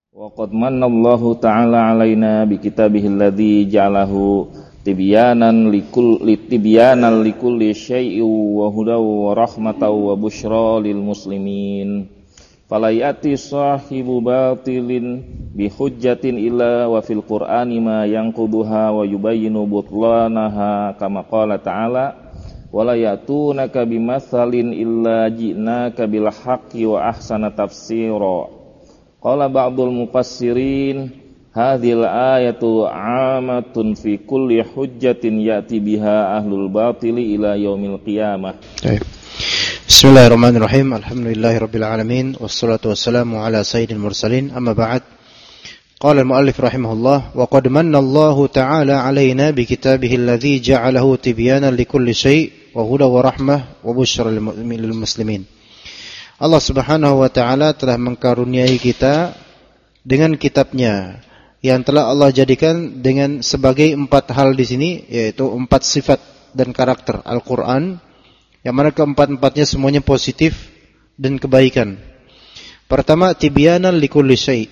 Wa qad manallahu ta'ala 'alaina bi kitabihil ladzi ja'alahu tibyanan likulli syai'in wa hudaw wa rahmatan wa busyra lil muslimin. Fala ya'ti sahibu batilin bi hujjatin illa wa fil qur'ani ma yanquduha wa yubayyinu butlanaha kama qala ta'ala wala ya'tunaka bimatsalin illa ji'naka bil haqqi wa ahsana tafsira. Qala ba'dul mufassirin hadhil ayatu 'amatun fi kulli hujjatin ya'ti biha ahlul batili ila yaumil qiyamah. Baik. Bismillahirrahmanirrahim. Alhamdulillahirabbil alamin wassalatu wassalamu ala sayyidil mursalin. Amma ba'd. Qala al-muallif rahimahullah wa qad manna Allahu ta'ala 'alaina bi kitabihi alladhi ja'alahu tibyanan likulli syai' wa hudan wa rahmah wa busyra lil muslimin. Allah Subhanahu wa ta'ala telah mengkaruniai kita dengan kitabnya yang telah Allah jadikan dengan sebagai 4 hal di sini, yaitu 4 sifat dan karakter Al-Quran, yang mana keempat-empatnya semuanya positif dan kebaikan. Pertama, tibyanan likulli syai'.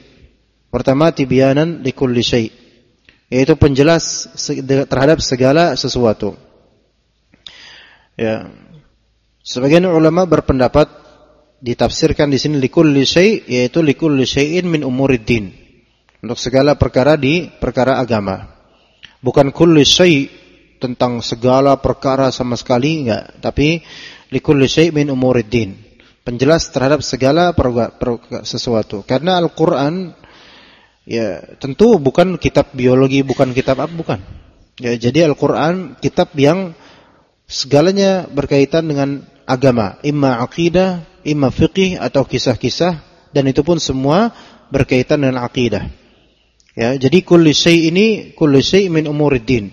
Yaitu penjelas terhadap segala sesuatu. Ya. Sebagian ulama berpendapat ditafsirkan di sini likulli syai', yaitu likulli syai'in min umuriddin, untuk segala perkara di perkara agama. Bukan kulli syai' tentang segala perkara sama sekali, enggak, tapi likulli syai' min umuriddin, penjelas terhadap segala sesuatu. Karena Al-Qur'an ya tentu bukan kitab biologi, bukan kitab apa, bukan. Ya, jadi Al-Qur'an kitab yang segalanya berkaitan dengan agama, imma aqidah, imma fiqih atau kisah-kisah, dan itu pun semua berkaitan dengan akidah. Ya, jadi kulli syai' min umuriddin.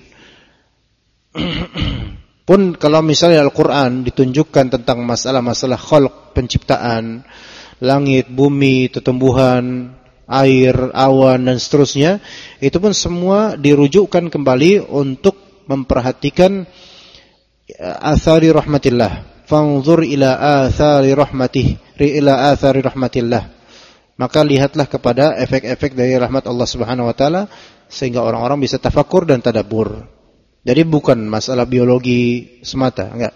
Pun kalau misalnya Al-Qur'an ditunjukkan tentang masalah-masalah khalq, penciptaan, langit, bumi, tumbuhan, air, awan dan seterusnya, itu pun semua dirujukkan kembali untuk memperhatikan athari rahmatillah. Fanzur ila athari rahmatillah. Maka lihatlah kepada efek-efek dari rahmat Allah Subhanahu wa taala sehingga orang-orang bisa tafakkur dan tadabbur. Jadi bukan masalah biologi semata, enggak.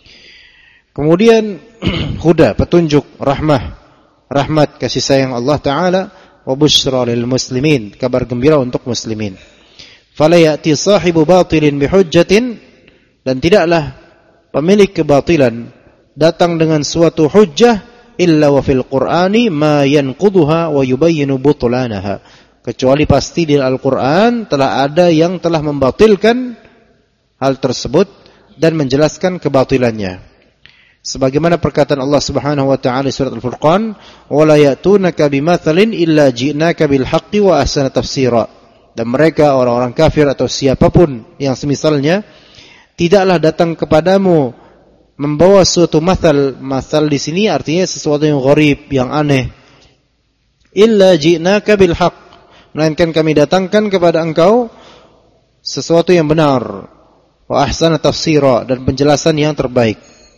Kemudian huda, petunjuk, rahmat, kasih sayang Allah taala, wa busyra lil muslimin, kabar gembira untuk muslimin. Fala ya'ti sahibu batilin bihujjatin, dan tidaklah pemilik kebatilan datang dengan suatu hujjah illa wa fil qur'ani ma yanquduha wa yubayyinu butlanaha, kecuali pasti di Al-Qur'an telah ada yang telah membatilkan hal tersebut dan menjelaskan kebatilannya. Sebagaimana perkataan Allah Subhanahu wa taala surat Al-Furqan, wa la ya'tunaka bimatsalin illa ji'naka bil haqqi wa ahsana tafsira. Dan mereka orang-orang kafir atau siapapun yang semisalnya tidaklah datang kepadamu membawa suatu masal di sini artinya sesuatu yang gharib, yang aneh. Illa ji'naka bil haqq, melainkan kami datangkan kepada engkau sesuatu yang benar, wa ahsana tafsira, dan penjelasan yang terbaik.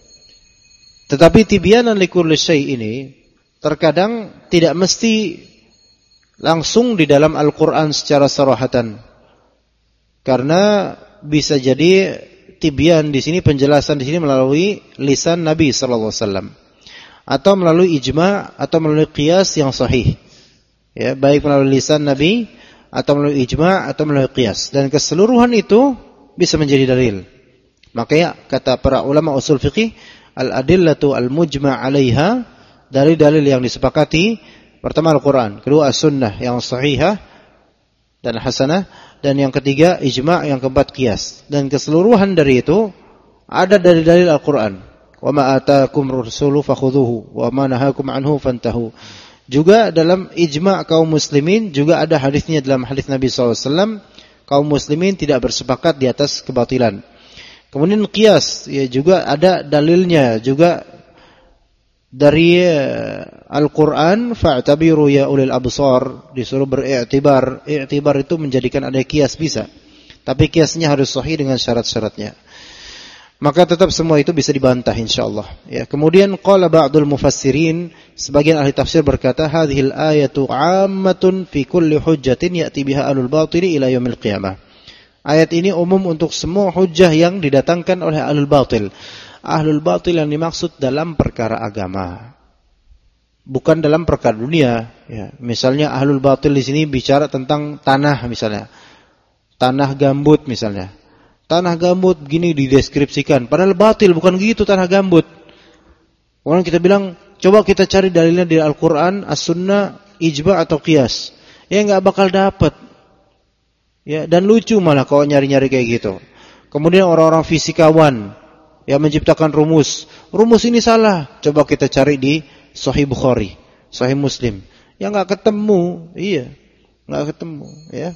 Tetapi tibyanan likulli syai' ini terkadang tidak mesti langsung di dalam Al-Qur'an secara sarahatan. Karena bisa jadi tibyan di sini, penjelasan di sini melalui lisan Nabi sallallahu alaihi wasallam, atau melalui ijma' atau melalui qiyas yang sahih. Ya, baik melalui lisan Nabi atau melalui ijma' atau melalui qiyas, dan keseluruhan itu bisa menjadi dalil. Makanya kata para ulama usul fiqih, al-adillatu al-mujma' 'alaiha, dalil-dalil yang disepakati, pertama Al-Qur'an, kedua as-sunnah yang sahihah dan hasanah, dan yang ketiga ijma', yang keempat qiyas. Dan keseluruhan dari itu ada dari dalil Al-Qur'an. Wa ma ataakum rasulu fakhudhuhu wa ma nahakum anhu fantahu. Juga dalam ijma' kaum muslimin juga ada hadisnya, dalam hadis Nabi SAW, kaum muslimin tidak bersepakat di atas kebatilan. Kemudian qiyas, ya juga ada dalilnya juga dari Al-Quran, fa'tabiru ya ulil absar, disuruh beriktibar. Iktibar itu menjadikan ada kias bisa, tapi kiasnya harus sahih dengan syarat-syaratnya. maka tetap semua itu bisa dibantah insyaallah. Ya, kemudian qala ba'dul mufassirin, sebagian ahli tafsir berkata, hadhil ayatu 'ammatun fi kulli hujjatin ya'ti biha ahlul batili ila yaumil qiyamah. Ayat ini umum untuk semua hujjah yang didatangkan oleh ahlul batil. Ahlul batil yang dimaksud dalam perkara agama, bukan dalam perkara dunia. Ya, misalnya ahlul batil di sini bicara tentang tanah misalnya, tanah gambut misalnya. Tanah gambut begini dideskripsikan, padahal batil, bukan gitu tanah gambut. Orang kita bilang, coba kita cari dalilnya di Al-Quran, As-Sunnah, Ijma' atau Qiyas. Ya nggak bakal dapat. Ya, dan lucu malah kalau nyari-nyari kayak gitu. Kemudian orang-orang fisikawan yang menciptakan rumus. Rumus ini salah. Coba kita cari di Sahih Bukhari, Sahih Muslim. Ya nggak ketemu. Iya, nggak ketemu. Ya.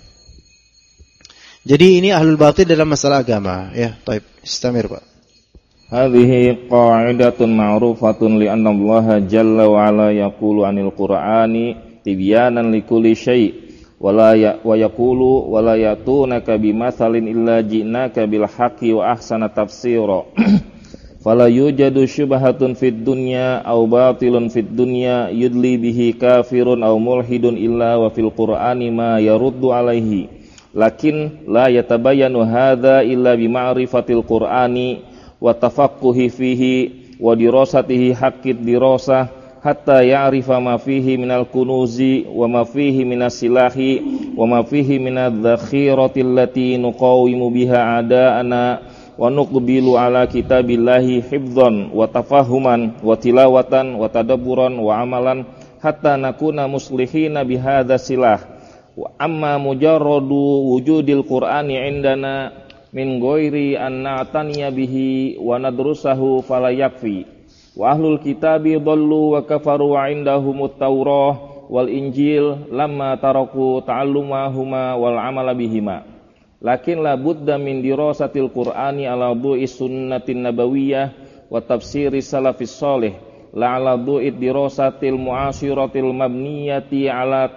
Jadi ini ahlul batil dalam masalah agama. Ya, baik. Istamir, Pak. Hadhihi qa'idatun ma'rufatun li anna Allah jalla wa ala yaqulu 'anil Qur'ani tibyanan likulli syai' wa yaqulu wa la yatunaka bimathalin illa ji'naka bil haqqi wa ahsana tafsira. Fala yujadu syubhatun fid dunya aw batilun fid dunya yudli bihi kafirun aw mulhidun illa wa fil Qur'ani ma yaruddu alaihi. Lakin la yatabayyanu hadza illa bi ma'rifatil Qur'ani wa tafaqquhi fihi wa dirasatihi haqqid dirasah hatta ya'rifa ma fihi minal kunuzi wa ma fihi minas silahi wa ma fihi minadz dzakhirati allati nuqawimu biha a'da'ana wa nuqbilu ala kitabillahi hifdzan wa tafahuman wa tilawatan wa tadabburan wa amalan hatta nakuna muslihina bihadza silah. Wa amma mujarradu wujudil Qur'ani indana min ghairi an na'taniya bihi wa nadrusahu fala yakfi. Wa ahlul kitabi dhallu wa kafaru 'indahumut Taurah wal Injil lamma taraku ta'allumahuma wal 'amala bihima. Lakin la budda min dirasatil Qur'ani ala du'i sunnatin nabawiyyah wa tafsiri salafis shalih la ala du'i dirasatil mu'ashiratil mabniyati ala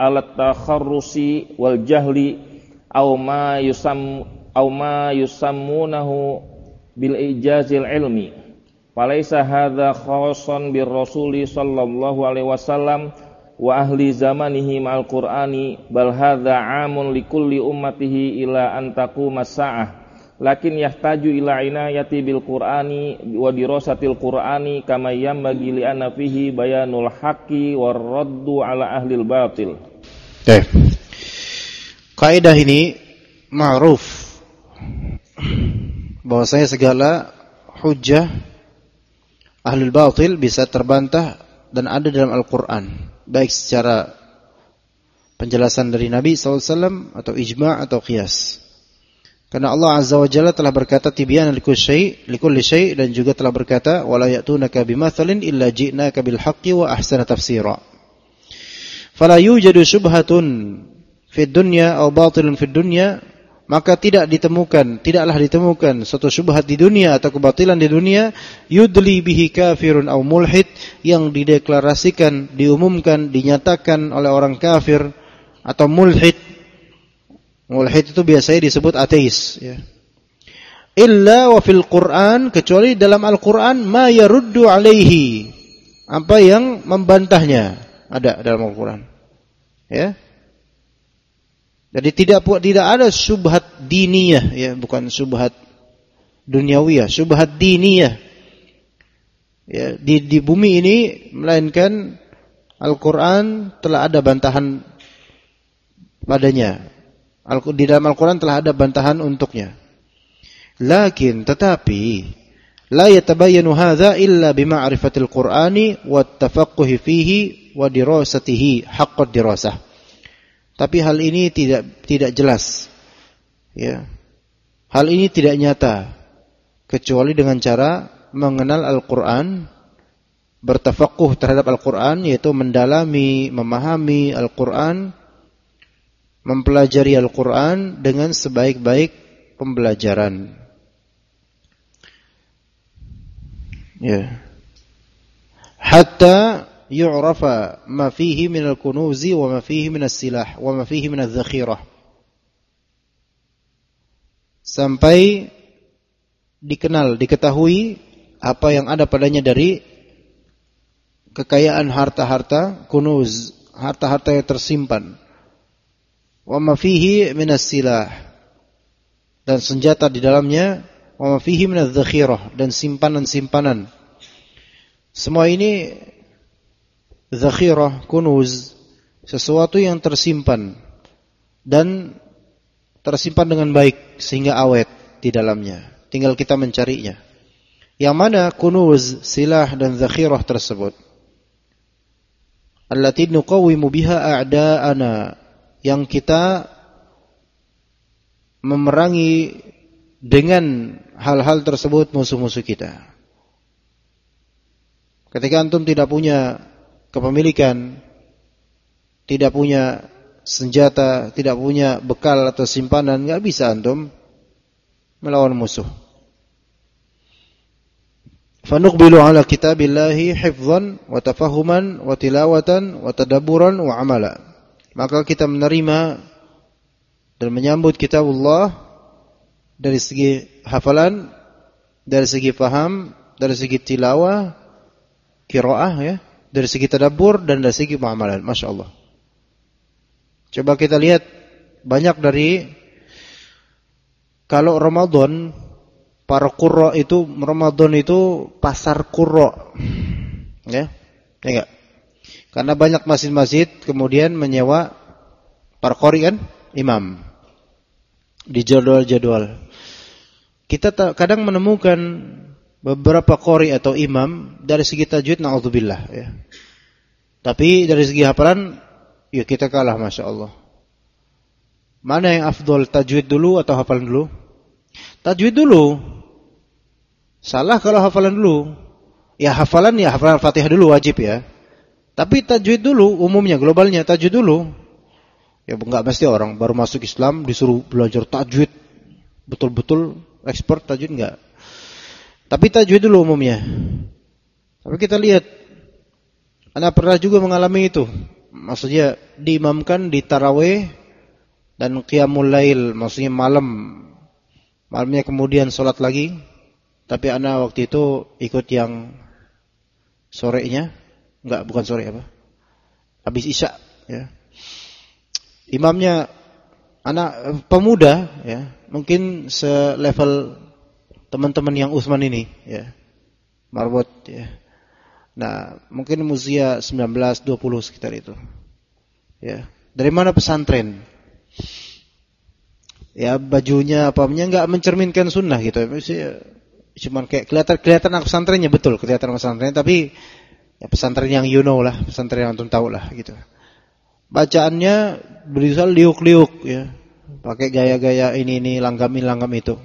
takharrusi wal jahli aw ma yusammunahu bil ijazil ilmi. Falaisa hadza khassan bir rasuli sallallahu alaihi wasallam wa ahli zamanihi ma'al Qur'ani bal hadza 'amun likulli ummatihi ila an taqumas sa'ah. Lakin yahtaju ila inayati bil Qur'ani wa dirasatil Qur'ani kama yanbaghi li anna fihi bayanul haqqi war raddu ala ahlil batil. Kaidah ini ma'ruf bahwasanya segala hujjah ahlul batil bisa terbantah dan ada dalam Al-Qur'an, baik secara penjelasan dari Nabi SAW atau ijma' atau qiyas. Karena Allah Azza wa Jalla telah berkata tibyanan likulli syai' dan juga telah berkata wala ya'tunaka bimathalin illa ji'naka bil haqqi wa ahsana tafsira. Fala yujadu syubhatun fid dunya aw batilun fid dunya, maka tidaklah ditemukan suatu syubhat di dunia atau kebatilan di dunia yudli bihi kafirun aw mulhid, yang dideklarasikan, diumumkan, dinyatakan oleh orang kafir atau mulhid. Mulhid itu biasanya disebut ateis, ya. Illa wa fil Qur'an, kecuali dalam Al-Qur'an ma yaruddu alaihi, apa yang membantahnya ada dalam Al-Qur'an, ya. Jadi tidak ada syubhat diniyah, ya, bukan syubhat duniawiyah, syubhat diniyah. Ya, di bumi ini melainkan Al-Qur'an telah ada bantahan padanya. Di dalam Al-Quran telah ada bantahan untuknya. Lakin tetapi la yatabayyanu hadza illa bima'rifatil Qur'ani wat tafaqquhi fihi wa dirasatihi haqqad dirasah. Tapi hal ini tidak jelas. Ya. Hal ini tidak nyata kecuali dengan cara mengenal Al-Quran, bertafaqquh terhadap Al-Quran, yaitu mendalami, memahami Al-Quran, mempelajari Al-Quran dengan sebaik-baik pembelajaran. Ya. Hatta yu'rafa ma fihi min al-kunuzi wa ma fihi min as-silah wa ma fihi min adh-dhakhirah. Sampai diketahui apa yang ada padanya dari kekayaan harta-harta kunuz, harta-harta yang tersimpan. Wa ma fihi minas silah, dan senjata di dalamnya, wa ma fihi minadz dzakhirah, dan simpanan-simpanan. Semua ini dzakhirah, kunuz, sesuatu yang tersimpan dan tersimpan dengan baik sehingga awet di dalamnya. Tinggal kita mencarinya. Yang mana kunuz, silah dan dzakhirah tersebut? Allati nuqawwimu biha a'da'ana, yang kita memerangi dengan hal-hal tersebut musuh-musuh kita. Ketika antum tidak punya kepemilikan, tidak punya senjata, tidak punya bekal atau simpanan, enggak bisa antum melawan musuh. Fanuqbilu ala kitabillahi hifdhan wa tafahuman wa tilawatan wa tadabburan wa amala. Maka kita menerima dan menyambut kitabullah dari segi hafalan, dari segi faham, dari segi tilawah, qiraah ya, dari segi tadabbur dan dari segi muamalah. Masyaallah. Coba kita lihat banyak dari kalau Ramadan, para qurra itu, Ramadan itu pasar qurra. Ya? Ya enggak? Karena banyak masjid-masjid kemudian menyewa para qari kan, imam. Di jadwal-jadwal. Kita kadang menemukan beberapa qari atau imam dari segi tajwid na'udzubillah ya. Tapi dari segi hafalan ya kita kalah, Masya Allah. Mana yang afdol, tajwid dulu atau hafalan dulu? Tajwid dulu. Salah kalau hafalan dulu. Ya hafalan Fatihah dulu wajib ya. Tapi tajwid dulu, umumnya globalnya tajwid dulu. Ya enggak mesti orang baru masuk Islam disuruh belajar tajwid betul-betul expert tajwid enggak. Tapi tajwid dulu umumnya. Tapi kita lihat, Anda pernah juga mengalami itu. Maksudnya diimamkan di tarawih dan qiyamul lail, maksudnya malamnya kemudian sholat lagi. Tapi Anda waktu itu ikut yang sorenya, bukan sore apa? Habis Isya, ya. Imamnya anak pemuda, ya, mungkin selevel teman-teman yang Utsman ini, ya. Marbot, ya. Nah, mungkin usia 19, 20 sekitar itu. Ya. Dari mana pesantren? Ya, bajunya apanya enggak mencerminkan sunnah gitu. Cuman kayak kelihatan anak pesantrennya, betul, kelihatan pesantren, tapi ya pesantren yang you know lah, pesantren yang antum tahu lah gitu. Bacaannya berusaha liuk-liuk ya. Pakai gaya-gaya ini langgam itu.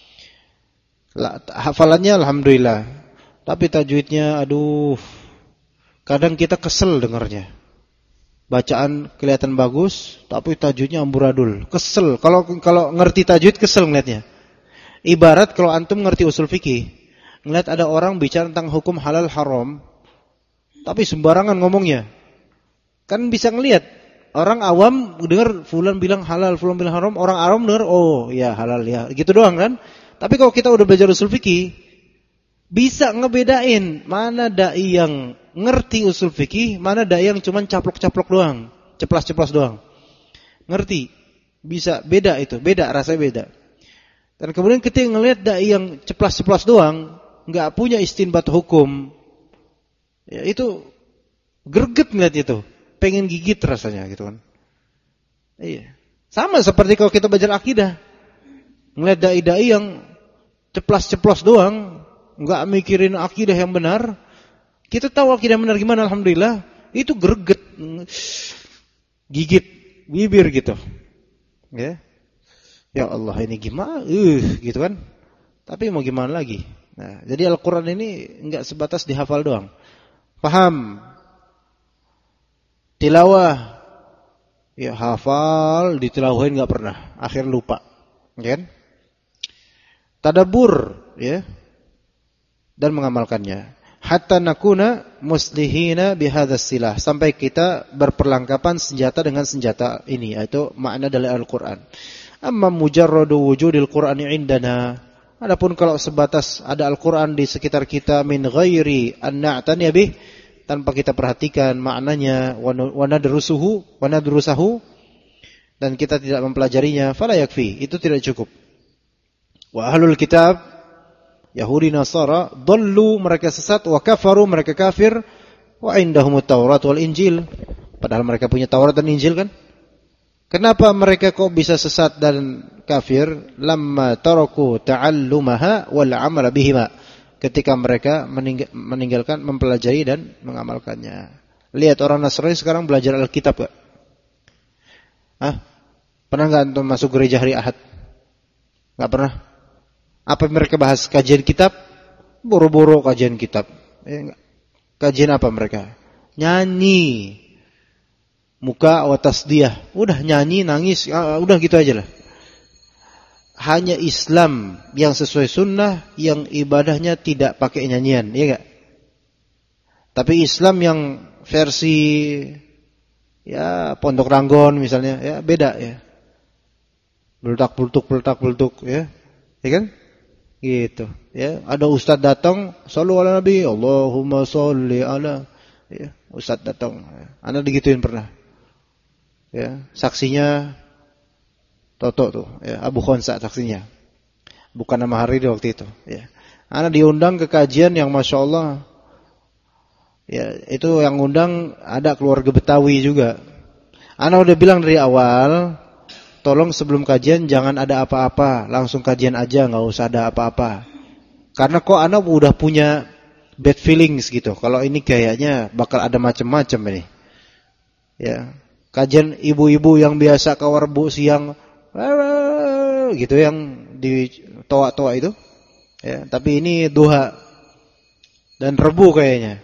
Hafalannya alhamdulillah. Tapi tajwidnya aduh. Kadang kita kesel dengarnya. Bacaan kelihatan bagus, tapi tajwidnya amburadul. Kesel. Kalau ngerti tajwid kesel ngeliatnya. Ibarat kalau antum ngerti usul fikih, ngeliat ada orang bicara tentang hukum halal haram, tapi sembarangan ngomongnya. Kan bisa ngelihat orang awam dengar fulan bilang halal, fulan bilang haram, orang awam dengar oh ya halal ya, gitu doang kan. Tapi kalau kita udah belajar usul fikih, bisa ngebedain mana dai yang ngerti usul fikih, mana dai yang cuman caplok-caplok doang, ceplas-ceplas doang. Ngerti? Bisa beda itu, rasanya beda. Dan kemudian ketika ngelihat dai yang ceplas-ceplas doang, enggak punya istinbat hukum, ya itu greget ngeliat itu, pengen gigit rasanya gitu kan. Iya. Sama seperti kalau kita belajar akidah. Ngelihat dai-dai yang ceplas-ceplos doang, enggak mikirin akidah yang benar. Kita tahu akidah yang benar gimana, alhamdulillah, itu greget, gigit bibir gitu. Ya. Ya Allah ini gimana? Gitu kan. Tapi mau gimana lagi? Nah, jadi Al-Quran ini enggak sebatas dihafal doang. Paham? Tilawah. Ya hafal, ditilawahin enggak pernah. Akhir lupa. Kan? Tadabbur, ya. Dan mengamalkannya. Hatta nakuna muslihina bihadzas silah. Sampai kita berperlengkapan senjata dengan senjata ini. Yaitu makna dari Al-Quran. Amma mujarradu wujudil Qur'ani indana, Adapun kalau sebatas ada Al-Quran di sekitar kita min ghairi an na'tani bih, tanpa kita perhatikan maknanya, wa nadrusahu, dan kita tidak mempelajarinya, fala yakfi, itu tidak cukup. Wa ahlul kitab, Yahudi Nasara, dhallu, mereka sesat, wa kafaru, mereka kafir, wa indahumut Taurat wal Injil, padahal mereka punya Taurat dan Injil kan? Kenapa mereka kok bisa sesat dan kafir? Lamma taraku ta'allumaha wal 'amala bihima. Ketika mereka meninggalkan mempelajari dan mengamalkannya. Lihat orang Nasrani sekarang belajar Alkitab enggak? Pernah enggak antum masuk gereja hari Ahad? Enggak pernah. Apa mereka bahas kajian kitab? Boro-boro kajian kitab. Kajian apa mereka? Nyanyi. Muka wa tasdiyah. Udah nyanyi, nangis, udah gitu aja lah. Hanya Islam yang sesuai sunnah, yang ibadahnya tidak pakai nyanyian, ya enggak? Tapi Islam yang versi ya Pondok Ranggon misalnya, ya beda ya. Beltak-beltuk ya. Ya kan? Gitu, ya. Ada ustaz datang, shallu ala nabi, Allahumma shalli ala, ya, ustaz datang. Ana digituin pernah. Ya, saksinya Toto tuh, ya, Abu Khonsa saksinya. Bukan nama hari di waktu itu, ya. Ana diundang ke kajian yang Masya Allah, ya, itu yang undang ada keluarga Betawi juga. Ana udah bilang dari awal, tolong sebelum kajian jangan ada apa-apa, langsung kajian aja, nggak usah ada apa-apa. Karena kok ana udah punya bad feelings gitu. Kalau ini kayaknya bakal ada macam-macam ini. Ya, kajian ibu-ibu yang biasa kawar bu siang, gitu yang di toa-toa itu. Ya, tapi ini duha dan rebu kayaknya.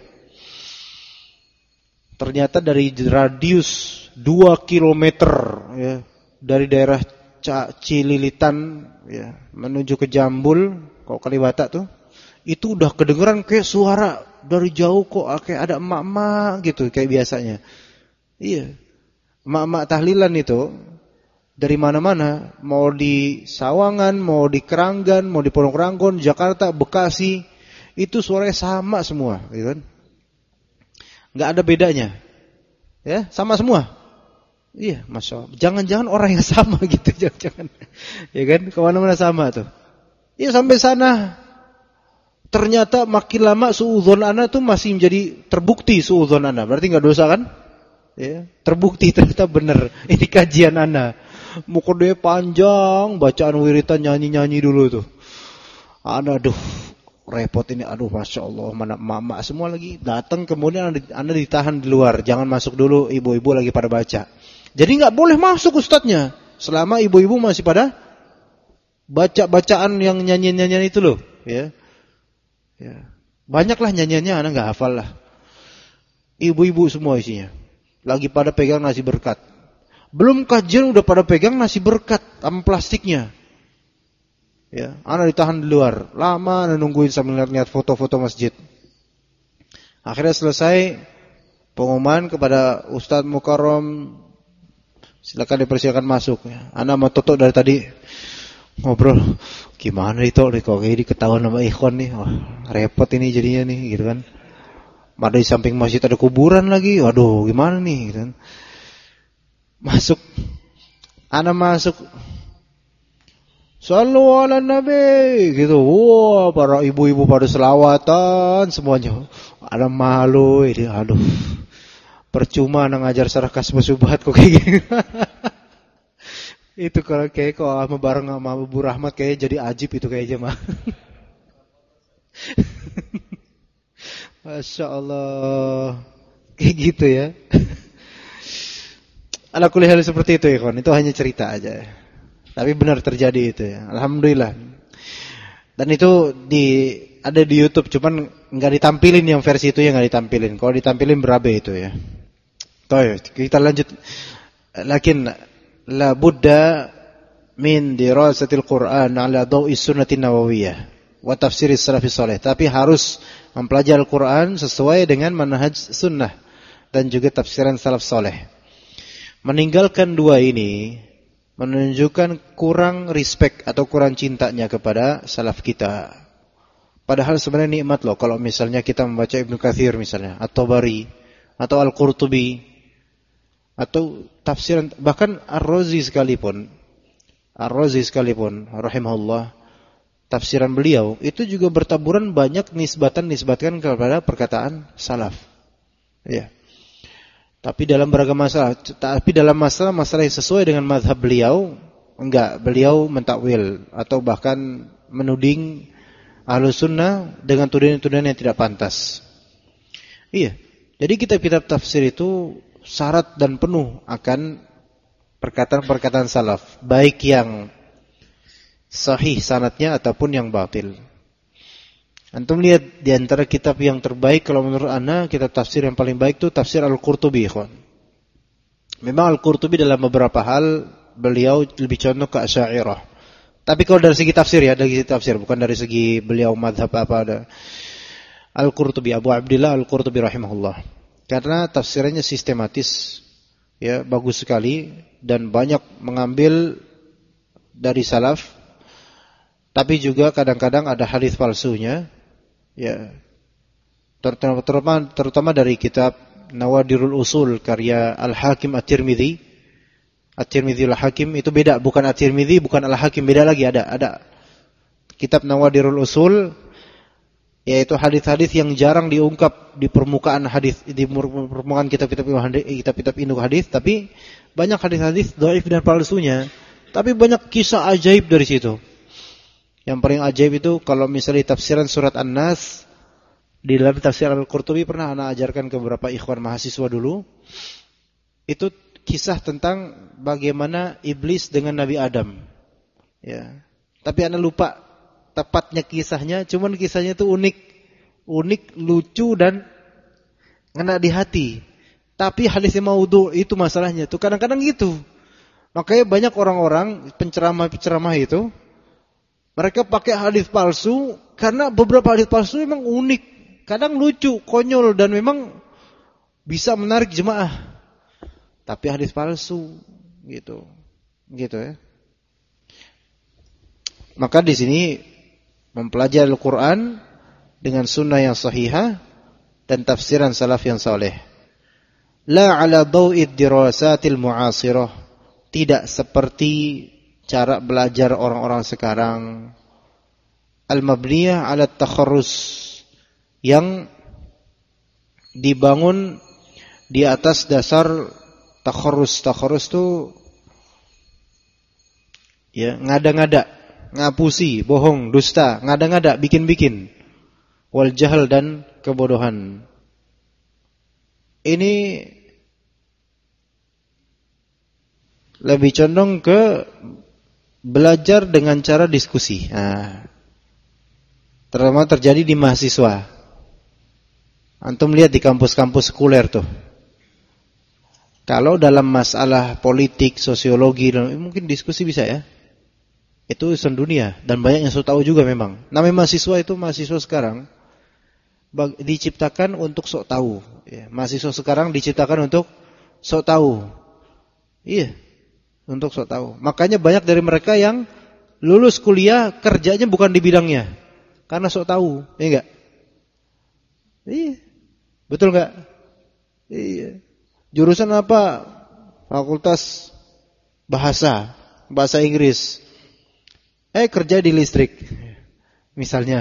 Ternyata dari radius 2 kilometer, ya, dari daerah Cililitan, ya, menuju ke Jambul, kok Kalibata tuh, itu udah kedengeran kayak suara dari jauh kok kayak ada emak-emak gitu kayak biasanya. Iya, emak-emak tahlilan itu dari mana-mana, mau di Sawangan, mau di Keranggan, mau di Pondok Ranggon, Jakarta, Bekasi, itu suaranya sama semua, gitu kan? Nggak ada bedanya, ya, sama semua. Iya, Masya Allah. Jangan-jangan orang yang sama gitu, jangan-jangan, ya kan? Kemana-mana sama tuh. Iya, sampai sana. Ternyata makin lama suudzon ana tuh masih menjadi terbukti suudzon ana. Berarti nggak dosa kan? Ya, terbukti ternyata benar. Ini kajian ana. Mukodenya panjang, bacaan wiritan nyanyi-nyanyi dulu tuh. Ana aduh, repot ini, aduh Masya Allah, mana emak-emak semua lagi datang, kemudian anda ditahan di luar, jangan masuk dulu, ibu-ibu lagi pada baca. Jadi nggak boleh masuk ustadznya selama ibu-ibu masih pada baca-bacaan yang nyanyian-nyanyian itu loh, ya. Ya. Banyaklah nyanyiannya, anda nggak hafal lah. Ibu-ibu semua isinya lagi pada pegang nasi berkat. Belum kajian udah pada pegang nasi berkat sama plastiknya. Ya, anak ditahan di luar. Lama anak nungguin sambil lihat foto-foto masjid. Akhirnya selesai pengumuman kepada Ustadz Mukarram, silakan dipersilakan masuk. Anak mau tutup dari tadi ngobrol, gimana itu kok kayak diketahuan sama ikhwan nih. Wah, repot ini jadinya nih, gitu kan. Ada di samping masjid ada kuburan lagi. Waduh, gimana nih, gitu kan. Masuk. Anak masuk. Shallu ala nabi gitu. Wah, para ibu-ibu pada selawatan semuanya. Ada malu ini, aduh. Percuma anak ngajar sarakas subhat kok kayak gini. Itu kalau kayak kok sama bareng sama Bu Rahmat kayak jadi ajib itu kayaknya mah. Masya Allah. Kayak gitu ya. Ala kulli hal seperti itu ya kawan. Itu hanya cerita aja. Tapi benar terjadi itu ya. Alhamdulillah. Dan itu ada di YouTube, cuman nggak ditampilin yang versi itu, yang nggak ditampilin. Kalau ditampilin berabe itu ya. Toh, kita lanjut. Lakin la budda min dirasatil Quran ala dawi sunnatin nawawiyah wa tafsiris salafis saleh. Tapi harus mempelajari Al-Quran sesuai dengan manhaj sunnah dan juga tafsiran salaf saleh. Meninggalkan dua ini menunjukkan kurang respect atau kurang cintanya kepada salaf kita. Padahal sebenarnya nikmat loh kalau misalnya kita membaca Ibnu Katsir misalnya, At-Tabari, atau Al-Qurtubi, atau tafsiran, bahkan Ar-Razi sekalipun rahimahullah, tafsiran beliau itu juga bertaburan banyak nisbatkan kepada perkataan salaf. Ya. Tapi dalam beragam masalah, masalah yang sesuai dengan mazhab beliau, enggak, beliau mentakwil atau bahkan menuding Ahlus Sunnah dengan tuduhan-tuduhan yang tidak pantas. Iya. Jadi kitab-kitab tafsir itu syarat dan penuh akan perkataan-perkataan salaf, baik yang sahih sanadnya ataupun yang batil. Antum lihat di antara kitab yang terbaik kalau menurut ana, kitab tafsir yang paling baik itu tafsir Al-Qurtubi, ikhwan. Memang Al-Qurtubi dalam beberapa hal beliau lebih condong ke Asy'ariyah. Tapi kalau dari segi tafsir ya, dari segi tafsir, bukan dari segi beliau mazhab apa ada. Al-Qurtubi, Abu Abdillah Al-Qurtubi rahimahullah. Karena tafsirannya sistematis, ya, bagus sekali dan banyak mengambil dari salaf. Tapi juga kadang-kadang ada hadis palsunya. Ya, terutama dari kitab Nawadirul Usul karya Al-Hakim At-Tirmidzi. At-Tirmidzi Al-Hakim itu beda, bukan At-Tirmidzi, bukan Al-Hakim, beda lagi, ada. Kitab Nawadirul Usul yaitu hadis-hadis yang jarang diungkap di permukaan hadis, di permukaan kitab-kitab induk hadis, tapi banyak hadis-hadis dhaif dan palsunya, tapi banyak kisah ajaib dari situ. Yang paling ajaib itu kalau misalnya tafsiran surat An-Nas di dalam tafsir Al-Qurtubi, pernah ana ajarkan ke beberapa ikhwan mahasiswa dulu. Itu kisah tentang bagaimana iblis dengan Nabi Adam. Ya. Tapi ana lupa tepatnya kisahnya, cuman kisahnya itu unik, lucu dan ngena di hati. Tapi hadisnya maudhu, itu masalahnya tuh kadang-kadang gitu. Makanya banyak orang-orang penceramah itu mereka pakai hadis palsu karena beberapa hadis palsu memang unik, kadang lucu, konyol dan memang bisa menarik jemaah. Tapi hadis palsu gitu ya. Maka di sini mempelajari Al-Qur'an dengan sunnah yang sahihah dan tafsiran salaf yang saleh. La ala daw'id dirasatil mu'asirah, tidak seperti cara belajar orang-orang sekarang, al-mabniyah ala takharrus, yang dibangun di atas dasar takharrus. Takharrus itu ya ngada-ngada, ngapusi, bohong, dusta, ngada-ngada, bikin-bikin, wal jahl dan kebodohan. Ini lebih condong ke belajar dengan cara diskusi. Nah, terutama terjadi di mahasiswa. Antum lihat di kampus-kampus sekuler tuh. Kalau dalam masalah politik, sosiologi, mungkin diskusi bisa ya. Itu urusan dunia dan banyak yang so tahu juga memang. Namanya mahasiswa itu, mahasiswa sekarang diciptakan untuk sok tahu. Ya, mahasiswa sekarang diciptakan untuk sok tahu. Iya. Untuk sok tahu. Makanya banyak dari mereka yang lulus kuliah kerjanya bukan di bidangnya, karena sok tahu, iya enggak? Iya. Betul enggak? Iya. Jurusan apa? Fakultas bahasa Inggris. Kerja di listrik. Misalnya.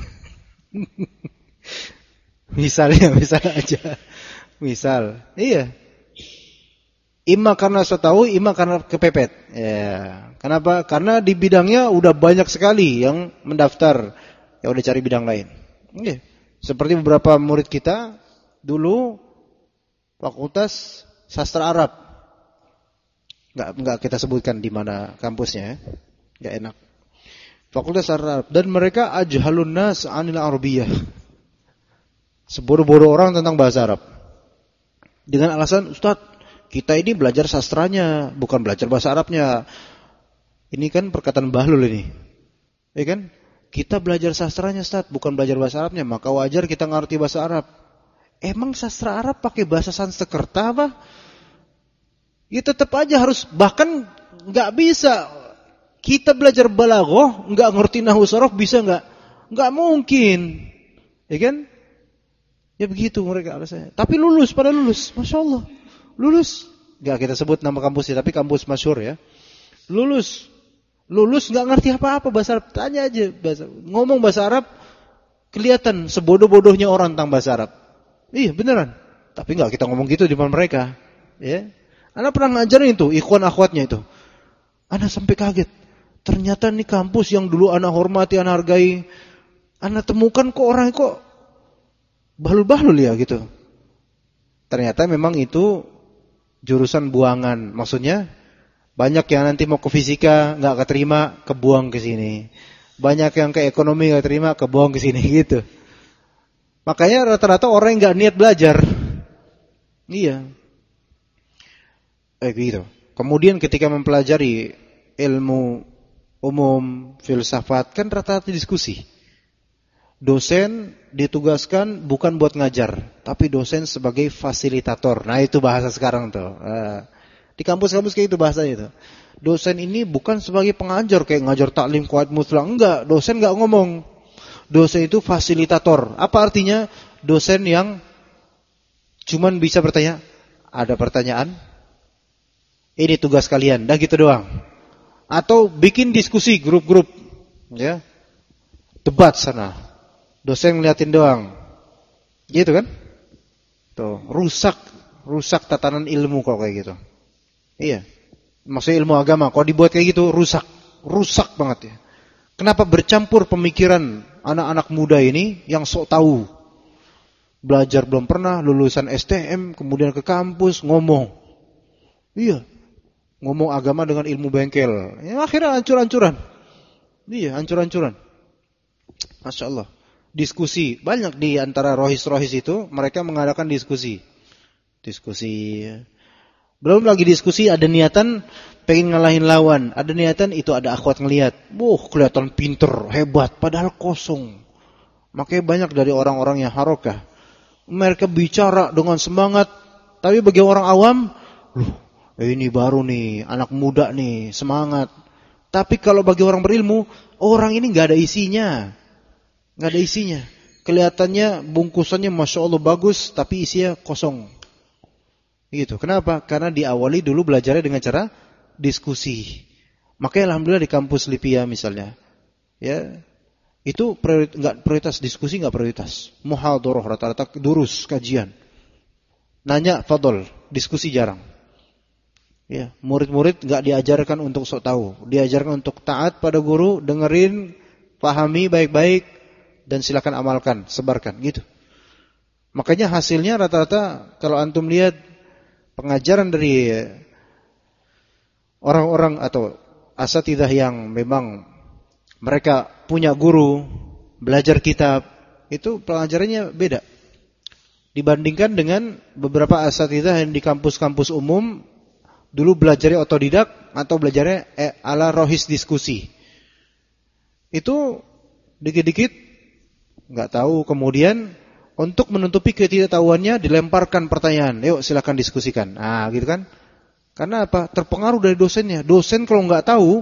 Misalnya aja. Misal. Iya. Ima karena so tahu, ima karena kepepet. Ya. Kenapa? Karena di bidangnya udah banyak sekali yang mendaftar, ya udah cari bidang lain. Ya. Seperti beberapa murid kita dulu Fakultas Sastra Arab. Enggak kita sebutkan di mana kampusnya, enggak enak. Fakultas Sastra Arab, dan mereka ajhalun nas 'anil arabiyyah. Sebodoh-bodoh orang tentang bahasa Arab. Dengan alasan, Ustaz, kita ini belajar sastranya, bukan belajar bahasa Arabnya. Ini kan perkataan bahlul ini. Ya kan? Kita belajar sastranya, Ustaz, bukan belajar bahasa Arabnya, maka wajar kita ngerti bahasa Arab. Emang sastra Arab pakai bahasa Sanskerta apa? Ya tetap aja harus, bahkan nggak bisa kita belajar balaghah nggak ngerti nahwu sharaf, bisa nggak? Nggak mungkin, ya kan? Ya begitu mereka alasannya. Tapi pada lulus, masya Allah, lulus. Nggak kita sebut nama kampusnya, tapi kampus masyhur ya. Lulus nggak ngerti apa-apa bahasa Arab, tanya aja ngomong bahasa Arab, kelihatan sebodoh-bodohnya orang tentang bahasa Arab. Iya beneran. Tapi nggak kita ngomong gitu di depan mereka, ya. Ana pernah ngajarin itu, ikhwan akhwatnya itu. Ana sampai kaget. Ternyata ini kampus yang dulu ana hormati, ana hargai, ana temukan kok orang kok bahlul-bahlul ya gitu. Ternyata memang itu jurusan buangan. Maksudnya banyak yang nanti mau ke fisika nggak keterima, kebuang ke sini. Banyak yang ke ekonomi nggak terima, kebuang ke sini gitu. Makanya rata-rata orang yang nggak niat belajar. Iya. Gitu. Kemudian ketika mempelajari ilmu umum, filsafat, kan rata-rata diskusi. Dosen ditugaskan bukan buat ngajar, tapi dosen sebagai fasilitator. Nah itu bahasa sekarang tuh. Di kampus-kampus kayak itu bahasanya itu. Dosen ini bukan sebagai pengajar, kayak ngajar taklim qawaid mutlaq. Enggak, dosen enggak ngomong. Dosen itu fasilitator. Apa artinya? Dosen yang cuman bisa bertanya, ada pertanyaan? Ini tugas kalian, dah gitu doang. Atau bikin diskusi grup-grup, ya, debat sana. Dosen ngeliatin doang, gitu kan? Tuh rusak tatanan ilmu kalau kayak gitu. Iya, maksudnya ilmu agama. Kalau dibuat kayak gitu rusak banget ya. Kenapa bercampur pemikiran anak-anak muda ini yang sok tahu, belajar belum pernah, lulusan STM, kemudian ke kampus ngomong, iya. Ngomong agama dengan ilmu bengkel. Ya, akhirnya hancur-hancuran. Iya, hancur-hancuran. Masya Allah. Diskusi. Banyak di antara rohis-rohis itu, mereka mengadakan diskusi. Belum lagi diskusi, ada niatan pengen ngalahin lawan. Ada niatan itu ada akhwat ngelihat. Kelihatan pinter, hebat. Padahal kosong. Makanya banyak dari orang-orang yang harokah. Mereka bicara dengan semangat. Tapi bagi orang awam, ini baru nih, anak muda nih, semangat. Tapi kalau bagi orang berilmu, orang ini gak ada isinya. Kelihatannya bungkusannya Masya Allah bagus, tapi isinya kosong. Gitu. Kenapa? Karena diawali dulu belajarnya dengan cara diskusi. Makanya alhamdulillah di kampus Lipia misalnya, ya, itu prioritas diskusi, gak prioritas. Muhadharah rata-rata durus kajian. Nanya fadol, diskusi jarang. Ya, murid-murid enggak diajarkan untuk sok tahu, diajarkan untuk taat pada guru, dengerin, pahami baik-baik dan silakan amalkan, sebarkan gitu. Makanya hasilnya rata-rata kalau antum lihat pengajaran dari orang-orang atau asatidzah yang memang mereka punya guru, belajar kitab, itu pengajarannya beda dibandingkan dengan beberapa asatidzah yang di kampus-kampus umum. Dulu belajarnya otodidak atau belajarnya ala rohis diskusi. Itu dikit-dikit nggak tahu, kemudian untuk menutupi ketidaktahuannya dilemparkan pertanyaan. Yuk silakan diskusikan. Nah, gitu kan? Karena apa? Terpengaruh dari dosennya. Dosen kalau nggak tahu,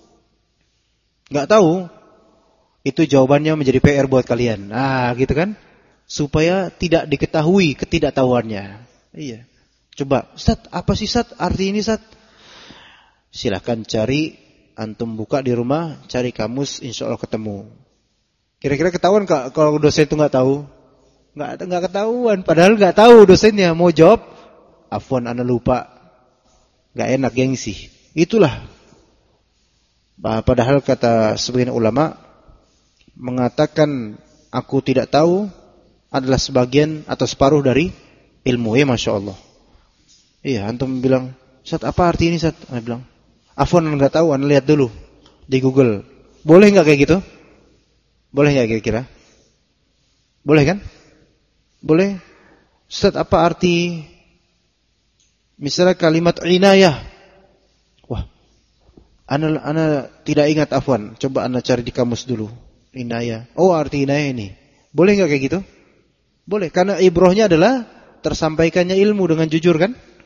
itu jawabannya menjadi PR buat kalian. Nah, gitu kan? Supaya tidak diketahui ketidaktahuannya. Iya. Coba, Ustaz, apa sih Ustaz? Arti ini Ustaz? Silakan cari, antum buka di rumah, cari kamus, insya Allah ketemu. Kira-kira ketahuan kalau dosen itu nggak tahu? Nggak ketahuan. Padahal nggak tahu dosennya. Mau jawab, afwan, ana lupa. Nggak enak, gengsi. Itulah. Padahal kata sebagian ulama mengatakan aku tidak tahu adalah sebagian atau separuh dari ilmu. Ya Masya Allah. Iya, antum bilang, Ustaz, apa arti ini Ustaz? Ana bilang, afwan, enggak tahu, ana lihat dulu di Google. Boleh enggak kayak gitu? Boleh enggak kira-kira? Boleh kan? Boleh. Ustaz, apa arti misalnya kalimat inayah? Wah, ana tidak ingat, afwan. Coba ana cari di kamus dulu. Inayah. Oh, arti inayah ini. Boleh enggak kayak gitu? Boleh, karena ibrahnya adalah tersampaikannya ilmu dengan jujur kan?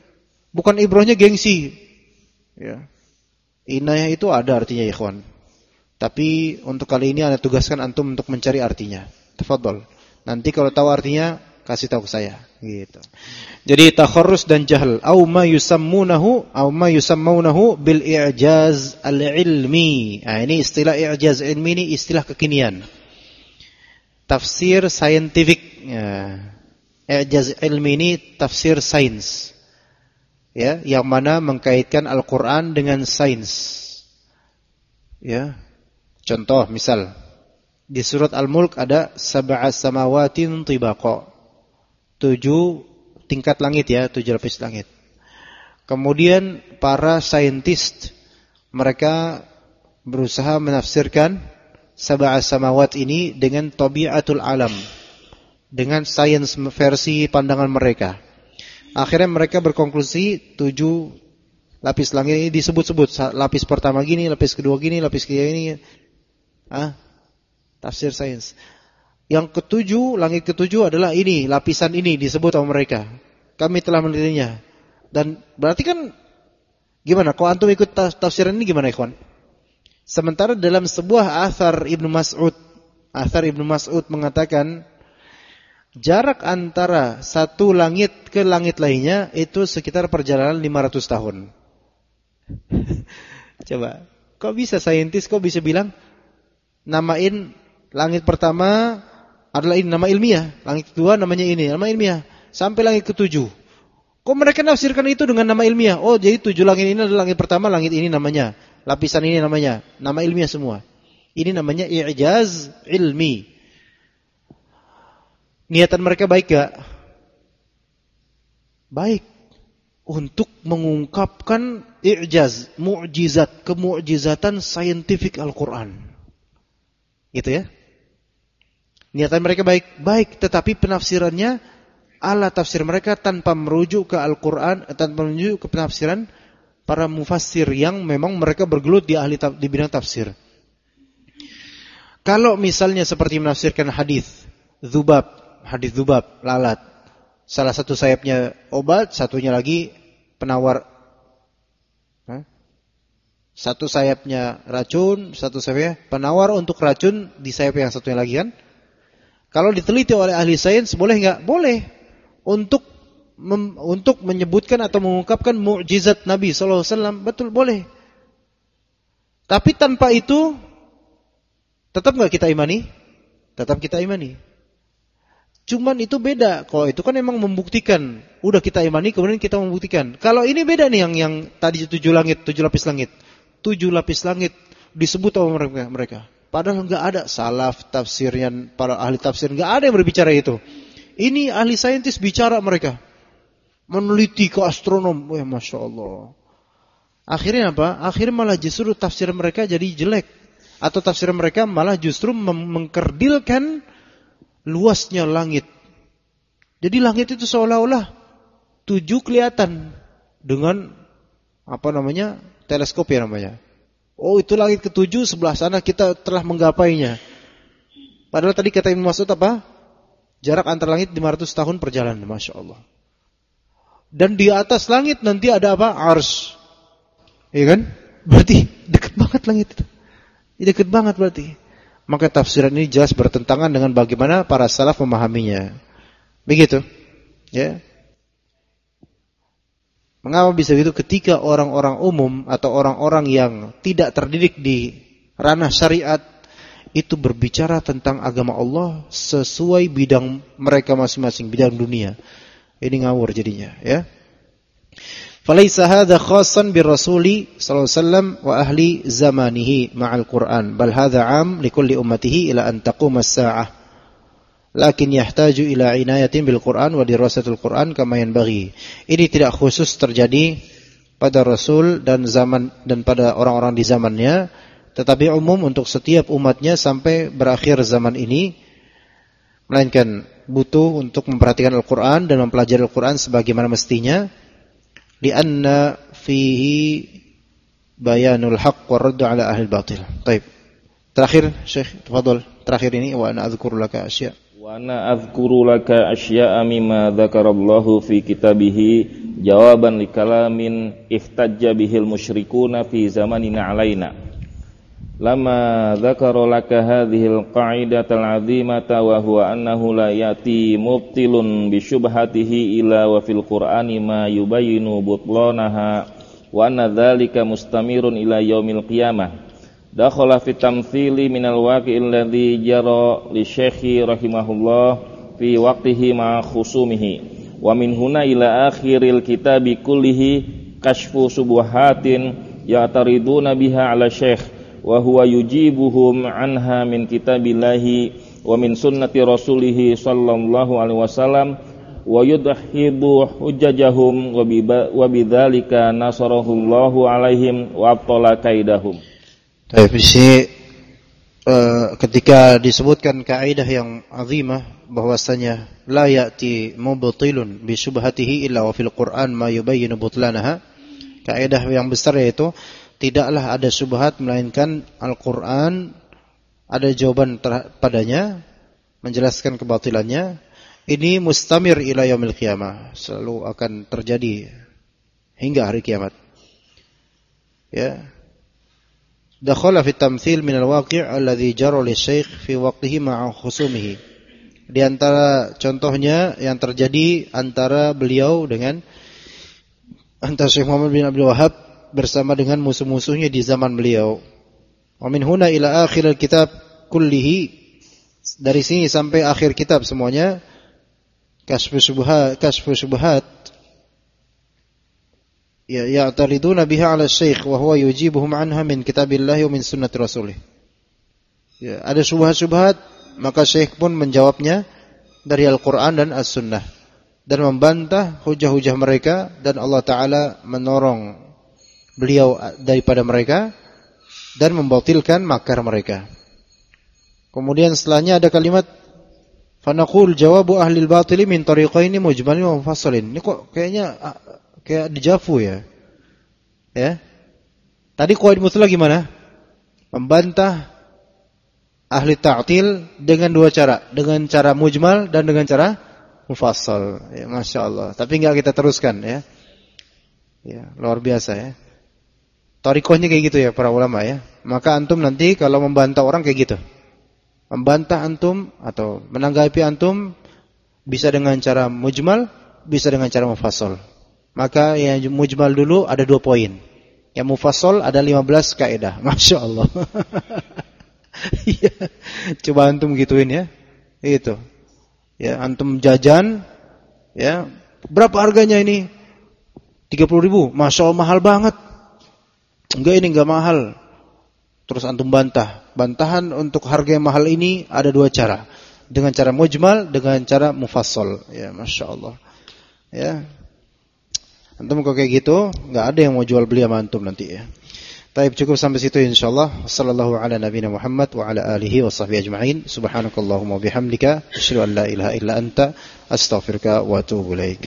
Bukan ibrohnya gengsi. Ya. Inayah itu ada artinya ya ikhwan. Tapi untuk kali ini ana tugaskan antum untuk mencari artinya. Tafadhol. Nanti kalau tahu artinya kasih tahu ke saya, gitu. Jadi takharrus dan jahl au ma yusammunahu bil i'jaz al-ilmi. Nah, ini istilah i'jaz ilmi ini istilah kekinian. Tafsir scientific. Ya. I'jaz ilmi ini tafsir sains. Ya, yang mana mengkaitkan Al-Qur'an dengan sains. Ya. Contoh misal di surat Al-Mulk ada sab'a samawatin tibaqa. 7 tingkat langit ya, 7 lapis langit. Kemudian para saintis mereka berusaha menafsirkan sab'a samawat ini dengan tabiatul alam, dengan sains versi pandangan mereka. Akhirnya mereka berkonklusi 7 lapis langit ini disebut-sebut. Lapis pertama gini, lapis kedua gini, lapis ketiga ini. Tafsir sains. Yang ketujuh, langit ketujuh adalah ini, lapisan ini disebut sama mereka. Kami telah menelitinya. Dan berarti kan gimana? Kalau antum ikut tafsiran ini gimana, ikhwan? Sementara dalam sebuah athar Ibnu Mas'ud mengatakan jarak antara satu langit ke langit lainnya itu sekitar perjalanan 500 tahun. Coba, kok bisa saintis kok bisa bilang namain langit pertama adalah ini nama ilmiah, langit kedua namanya ini, nama ilmiah, sampai langit ketujuh. Kok mereka nafsirkan itu dengan nama ilmiah? Oh, jadi 7 langit ini adalah langit pertama, langit ini namanya, lapisan ini namanya, nama ilmiah semua. Ini namanya i'jaz ilmi. Niatan mereka baik gak? Baik. Untuk mengungkapkan i'jaz, mu'jizat, kemu'jizatan saintifik Al-Quran. Gitu ya. Niatan mereka baik, tetapi penafsirannya ala tafsir mereka tanpa merujuk ke Al-Quran, tanpa merujuk ke penafsiran para mufassir yang memang mereka bergelut di bidang tafsir. Kalau misalnya seperti menafsirkan hadis dzubab, lalat. Salah satu sayapnya obat, satunya lagi penawar. Satu sayapnya racun, satu sayapnya penawar untuk racun di sayap yang satunya lagi kan? Kalau diteliti oleh ahli sains boleh enggak? Boleh. Untuk menyebutkan atau mengungkapkan mukjizat Nabi sallallahu alaihi wasallam, betul boleh. Tapi tanpa itu tetap enggak kita imani? Tetap kita imani. Cuman itu beda. Kalau itu kan memang membuktikan, udah kita imani kemudian kita membuktikan. Kalau ini beda nih yang tadi 7 lapis langit. 7 lapis langit disebut oleh mereka. Padahal enggak ada salaf tafsirnya, para ahli tafsir enggak ada yang berbicara itu. Ini ahli saintis bicara mereka. Meneliti ke astronom. Wah, Masya Allah. Akhirnya apa? Akhirnya malah justru tafsir mereka jadi jelek. Atau tafsir mereka malah justru mengkerdilkan luasnya langit. Jadi langit itu seolah-olah 7 kelihatan dengan teleskop ya namanya. Oh, itu langit ke-7 sebelah sana kita telah menggapainya. Padahal tadi kata Ibnu Mas'ud apa? Jarak antar langit 500 tahun perjalanan, Masya Allah. Dan di atas langit nanti ada apa? Arsy. Iya kan? Berarti dekat banget langit itu. Dekat banget berarti. Maka tafsiran ini jelas bertentangan dengan bagaimana para salaf memahaminya. Begitu. Ya. Mengapa bisa begitu? Ketika orang-orang umum atau orang-orang yang tidak terdidik di ranah syariat itu berbicara tentang agama Allah sesuai bidang mereka masing-masing, bidang dunia. Ini ngawur jadinya, ya. Falaisa hadza khassan birrasuli sallallahu alaihi wasallam wa ahli zamanihi ma'al Qur'an, bal hadza 'am likulli ummatihi ila an taquma as-sa'ah. Lakin yahtaju ila inayatin bil Qur'an wa dirasatul Qur'an kama yanbaghi. Ini tidak khusus terjadi pada Rasul dan pada orang-orang di zamannya, tetapi umum untuk setiap umatnya sampai berakhir zaman ini, melainkan butuh untuk memperhatikan Al-Qur'an dan mempelajari Al-Qur'an sebagaimana mestinya, li'anna fihi bayanul haqq wa raddu ala ahli batil. Baik. Terakhir Syekh, tafadhol. Terakhir ini wa ana adzkuru laka asya'. Wa ana azkuru laka asya'a mimma dzakarallahu fi kitabihi jawaban likalamin ihtajja bihil musyrikuna fi zamanina alaina. Lama dzakara laka hadhil qa'idatal 'azimata wa huwa annahu la yati mubtilun bi syubhatihi ila wa fil qur'ani ma yubayyinu butlanaha wa anna dzalika mustamirun ila yaumil qiyamah. Dakhala fi tamthili minal waqi'il ladzi jara li syekhi rahimahullah fi waqtihi ma khusumihi wa min huna ila akhiril kitabi kullihi kashfu subuhatin ya'tariduna biha ala syekh wa huwa yujibuhum anha min kitabillahi wa min sunnati rasulih sallallahu alaihi wasallam wa yudhibu hujjajahum wa bidzalika nasarahullahu alaihim wa abtala kaidahum. Di sini ketika disebutkan kaidah yang azimah bahwasanya la ya'ti mubtilun bi syubhatihi illa wa fil Qur'an ma yubayyinu butlanaha, kaidah yang besar yaitu tidaklah ada syubhat melainkan Al-Qur'an ada jawaban padanya menjelaskan kebatilannya. Ini mustamir ila yaumil qiyamah, selalu akan terjadi hingga hari kiamat. Ya. Dakhala fi tamthil min al-waqi' alladhi jara li syekh fi waqtihi ma'a khusumihi. Di antara contohnya yang terjadi antara beliau dengan antara Syekh Muhammad bin Abdul Wahhab bersama dengan musuh-musuhnya di zaman beliau. Wa min huna ila akhir al-kitab kullihi, dari sini sampai akhir kitab semuanya kashfu syubhat ya'tariduna biha 'ala syekh wa huwa yujibuhum anha min kitabillahi wa min sunnati rasulih. Ya, ada syubhat-syubhat maka syekh pun menjawabnya dari Al-Qur'an dan As-Sunnah dan membantah hujah-hujah mereka, dan Allah taala menorong beliau daripada mereka dan membatilkan makar mereka. Kemudian setelahnya ada kalimat fanaqul jawabu ahli al-batili min tariqaini mujmalin wa mufassalin. Ini kok kayaknya kayak dejavu ya. Ya. Tadi qaid mutlaq gimana? Membantah ahli ta'til dengan dua cara, dengan cara mujmal dan dengan cara mufassal. Ya, Masya Allah. Tapi enggak kita teruskan ya. Ya, luar biasa ya. Tariqahnya kayak gitu ya para ulama ya. Maka antum nanti kalau membantah orang kayak gitu. Membantah antum atau menanggapi antum bisa dengan cara mujmal, bisa dengan cara mufassal. Maka yang mujmal dulu ada 2 poin. Yang mufassal ada 15 kaidah. Masya Allah. Ya, coba antum gituin ya. Itu. Ya, antum jajan ya. Berapa harganya ini? 30.000. Masya Allah mahal banget. Enggak, ini enggak mahal. Terus antum bantah. Bantahan untuk harga yang mahal ini ada 2 cara. Dengan cara mujmal, dengan cara mufassal. Ya, Masya Allah. Ya. Antum kok kayak gitu, enggak ada yang mau jual beli sama antum nanti ya. Baik, cukup sampai situ insyaallah. Wassallallahu ala nabiyina Muhammad wa ala alihi wa sahbihi ajma'in. Subhanakallahumma wa bihamdika asyhadu an la ilaha illa anta astaghfiruka wa atubu ilaik.